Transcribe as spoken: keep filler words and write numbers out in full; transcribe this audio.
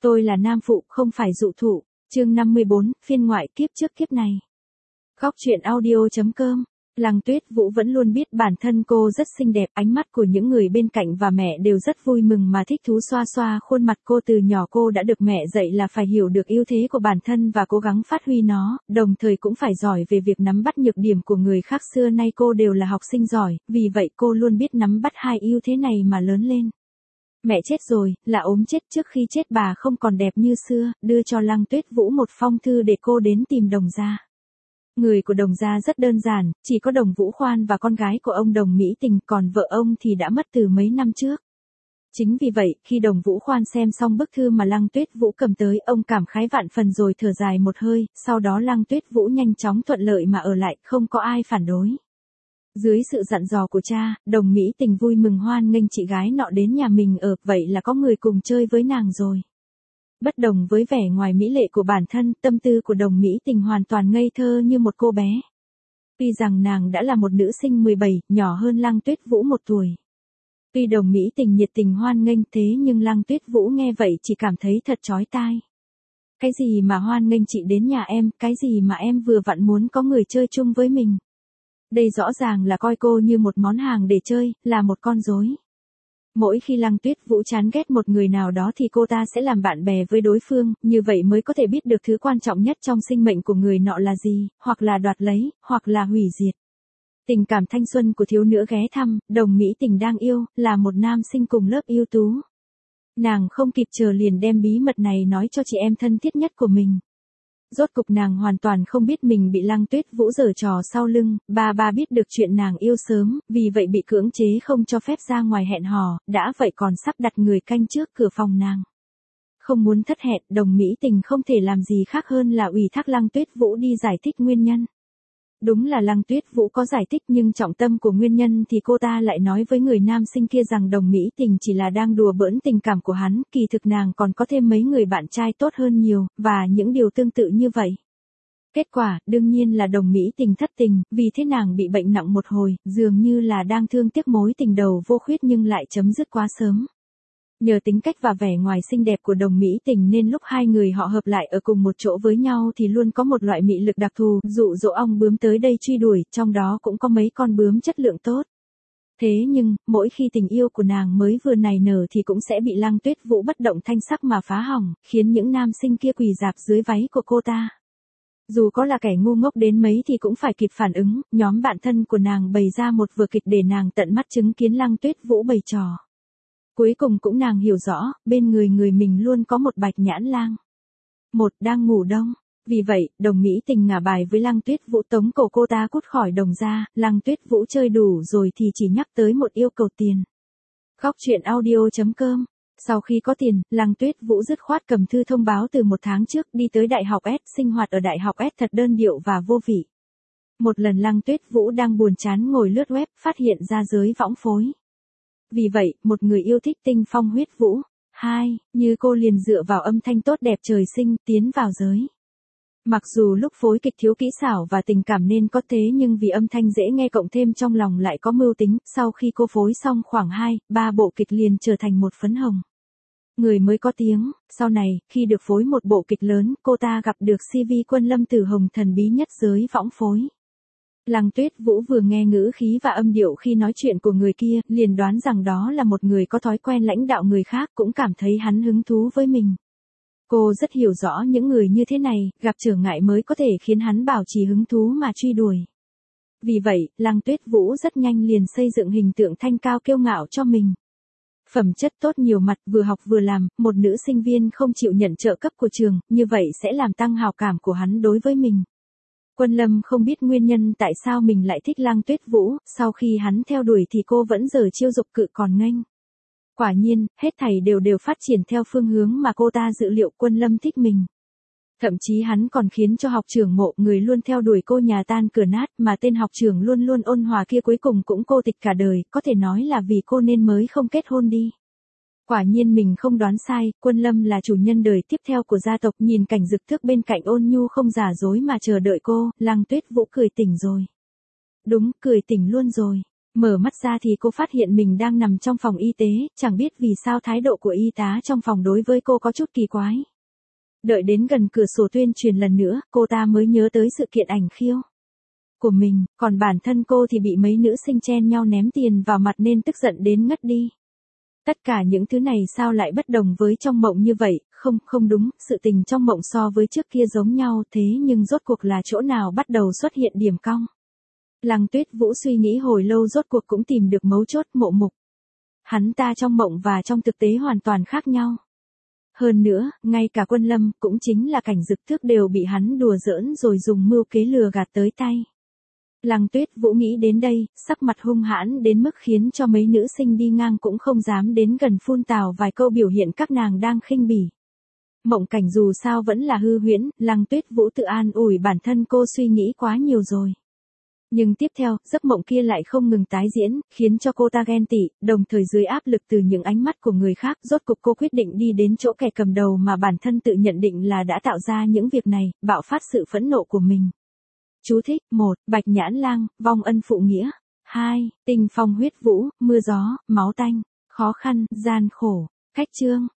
Tôi là nam phụ, không phải dụ thụ. Chương năm mươi bốn, phiên ngoại kiếp trước kiếp này. Góc truyện audio chấm com. Lăng Tuyết Vũ vẫn luôn biết bản thân cô rất xinh đẹp, ánh mắt của những người bên cạnh và mẹ đều rất vui mừng mà thích thú xoa xoa khuôn mặt cô. Từ nhỏ cô đã được mẹ dạy là phải hiểu được ưu thế của bản thân và cố gắng phát huy nó, đồng thời cũng phải giỏi về việc nắm bắt nhược điểm của người khác. Xưa nay cô đều là học sinh giỏi, vì vậy cô luôn biết nắm bắt hai ưu thế này mà lớn lên. Mẹ chết rồi, là ốm chết, trước khi chết bà không còn đẹp như xưa, đưa cho Lăng Tuyết Vũ một phong thư để cô đến tìm Đồng gia. Người của Đồng gia rất đơn giản, chỉ có Đồng Vũ Khoan và con gái của ông Đồng Mỹ Tình, còn vợ ông thì đã mất từ mấy năm trước. Chính vì vậy, khi Đồng Vũ Khoan xem xong bức thư mà Lăng Tuyết Vũ cầm tới, ông cảm khái vạn phần rồi thở dài một hơi, sau đó Lăng Tuyết Vũ nhanh chóng thuận lợi mà ở lại, không có ai phản đối. Dưới sự dặn dò của cha, Đồng Mỹ Tình vui mừng hoan nghênh chị gái nọ đến nhà mình ở, vậy là có người cùng chơi với nàng rồi. Bất đồng với vẻ ngoài mỹ lệ của bản thân, tâm tư của Đồng Mỹ Tình hoàn toàn ngây thơ như một cô bé. Tuy rằng nàng đã là một nữ sinh mười bảy, nhỏ hơn Lăng Tuyết Vũ một tuổi. Tuy Đồng Mỹ Tình nhiệt tình hoan nghênh thế nhưng Lăng Tuyết Vũ nghe vậy chỉ cảm thấy thật chói tai. Cái gì mà hoan nghênh chị đến nhà em, cái gì mà em vừa vặn muốn có người chơi chung với mình. Đây rõ ràng là coi cô như một món hàng để chơi, là một con rối. Mỗi khi Lăng Tuyết Vũ chán ghét một người nào đó thì cô ta sẽ làm bạn bè với đối phương, như vậy mới có thể biết được thứ quan trọng nhất trong sinh mệnh của người nọ là gì, hoặc là đoạt lấy, hoặc là hủy diệt. Tình cảm thanh xuân của thiếu nữ ghé thăm, Đồng Mỹ Tình đang yêu, là một nam sinh cùng lớp ưu tú. Nàng không kịp chờ liền đem bí mật này nói cho chị em thân thiết nhất của mình. Rốt cục nàng hoàn toàn không biết mình bị Lăng Tuyết Vũ giở trò sau lưng, ba ba biết được chuyện nàng yêu sớm, vì vậy bị cưỡng chế không cho phép ra ngoài hẹn hò, đã vậy còn sắp đặt người canh trước cửa phòng nàng. Không muốn thất hẹn, Đồng Mỹ Tình không thể làm gì khác hơn là ủy thác Lăng Tuyết Vũ đi giải thích nguyên nhân. Đúng là Lăng Tuyết Vũ có giải thích nhưng trọng tâm của nguyên nhân thì cô ta lại nói với người nam sinh kia rằng Đồng Mỹ Tình chỉ là đang đùa bỡn tình cảm của hắn, kỳ thực nàng còn có thêm mấy người bạn trai tốt hơn nhiều, và những điều tương tự như vậy. Kết quả, đương nhiên là Đồng Mỹ Tình thất tình, vì thế nàng bị bệnh nặng một hồi, dường như là đang thương tiếc mối tình đầu vô khuyết nhưng lại chấm dứt quá sớm. Nhờ tính cách và vẻ ngoài xinh đẹp của Đồng Mỹ Tình nên lúc hai người họ hợp lại ở cùng một chỗ với nhau thì luôn có một loại mị lực đặc thù, dụ dỗ ong bướm tới đây truy đuổi, trong đó cũng có mấy con bướm chất lượng tốt. Thế nhưng, mỗi khi tình yêu của nàng mới vừa nảy nở thì cũng sẽ bị Lăng Tuyết Vũ bất động thanh sắc mà phá hỏng, khiến những nam sinh kia quỳ rạp dưới váy của cô ta. Dù có là kẻ ngu ngốc đến mấy thì cũng phải kịp phản ứng, nhóm bạn thân của nàng bày ra một vở kịch để nàng tận mắt chứng kiến Lăng Tuyết Vũ bày trò. Cuối cùng cũng nàng hiểu rõ, bên người người mình luôn có một bạch nhãn lang. Một đang ngủ đông. Vì vậy, Đồng Mỹ Tình ngả bài với Lăng Tuyết Vũ tống cổ cô ta cút khỏi Đồng gia. Lăng Tuyết Vũ chơi đủ rồi thì chỉ nhắc tới một yêu cầu tiền. Góc truyện audio chấm com. Sau khi có tiền, Lăng Tuyết Vũ dứt khoát cầm thư thông báo từ một tháng trước đi tới Đại học S, sinh hoạt ở Đại học S thật đơn điệu và vô vị. Một lần Lăng Tuyết Vũ đang buồn chán ngồi lướt web, phát hiện ra giới võng phối. Vì vậy, một người yêu thích tinh phong huyết vũ, hai, như cô liền dựa vào âm thanh tốt đẹp trời sinh, tiến vào giới. Mặc dù lúc phối kịch thiếu kỹ xảo và tình cảm nên có thế nhưng vì âm thanh dễ nghe cộng thêm trong lòng lại có mưu tính, sau khi cô phối xong khoảng hai, ba bộ kịch liền trở thành một phấn hồng. Người mới có tiếng, sau này, khi được phối một bộ kịch lớn, cô ta gặp được xê vê Quân Lâm Tử Hồng thần bí nhất giới võng phối. Lăng Tuyết Vũ vừa nghe ngữ khí và âm điệu khi nói chuyện của người kia, liền đoán rằng đó là một người có thói quen lãnh đạo người khác, cũng cảm thấy hắn hứng thú với mình. Cô rất hiểu rõ những người như thế này, gặp trở ngại mới có thể khiến hắn bảo trì hứng thú mà truy đuổi. Vì vậy, Lăng Tuyết Vũ rất nhanh liền xây dựng hình tượng thanh cao kiêu ngạo cho mình. Phẩm chất tốt nhiều mặt, vừa học vừa làm, một nữ sinh viên không chịu nhận trợ cấp của trường, như vậy sẽ làm tăng hào cảm của hắn đối với mình. Quân Lâm không biết nguyên nhân tại sao mình lại thích Lăng Tuyết Vũ, sau khi hắn theo đuổi thì cô vẫn giở chiêu dục cự còn nghênh. Quả nhiên, hết thảy đều đều phát triển theo phương hướng mà cô ta dự liệu. Quân Lâm thích mình. Thậm chí hắn còn khiến cho học trưởng mộ, người luôn theo đuổi cô nhà tan cửa nát, mà tên học trưởng luôn luôn ôn hòa kia cuối cùng cũng cô tịch cả đời, có thể nói là vì cô nên mới không kết hôn đi. Quả nhiên mình không đoán sai, Quân Lâm là chủ nhân đời tiếp theo của gia tộc, nhìn cảnh Dực Thước bên cạnh ôn nhu không giả dối mà chờ đợi cô, Lăng Tuyết Vũ cười tỉnh rồi. Đúng, cười tỉnh luôn rồi. Mở mắt ra thì cô phát hiện mình đang nằm trong phòng y tế, chẳng biết vì sao thái độ của y tá trong phòng đối với cô có chút kỳ quái. Đợi đến gần cửa sổ tuyên truyền lần nữa, cô ta mới nhớ tới sự kiện ảnh khiêu của mình, còn bản thân cô thì bị mấy nữ sinh chen nhau ném tiền vào mặt nên tức giận đến ngất đi. Tất cả những thứ này sao lại bất đồng với trong mộng như vậy, không, không đúng, sự tình trong mộng so với trước kia giống nhau thế nhưng rốt cuộc là chỗ nào bắt đầu xuất hiện điểm cong. Lăng Tuyết Vũ suy nghĩ hồi lâu rốt cuộc cũng tìm được mấu chốt. Mộ Mục. Hắn ta trong mộng và trong thực tế hoàn toàn khác nhau. Hơn nữa, ngay cả Quân Lâm cũng chính là Cảnh Dực Thước đều bị hắn đùa giỡn rồi dùng mưu kế lừa gạt tới tay. Lăng Tuyết Vũ nghĩ đến đây, sắc mặt hung hãn đến mức khiến cho mấy nữ sinh đi ngang cũng không dám đến gần phun tào vài câu biểu hiện các nàng đang khinh bỉ. Mộng cảnh dù sao vẫn là hư huyễn, Lăng Tuyết Vũ tự an ủi bản thân cô suy nghĩ quá nhiều rồi. Nhưng tiếp theo, giấc mộng kia lại không ngừng tái diễn, khiến cho cô ta ghen tị, đồng thời dưới áp lực từ những ánh mắt của người khác, rốt cục cô quyết định đi đến chỗ kẻ cầm đầu mà bản thân tự nhận định là đã tạo ra những việc này, bạo phát sự phẫn nộ của mình. Chú thích: một. Bạch Nhãn Lang, vong ân phụ nghĩa. hai. Tình phong huyết vũ, mưa gió, máu tanh, khó khăn, gian khổ. Cách chương.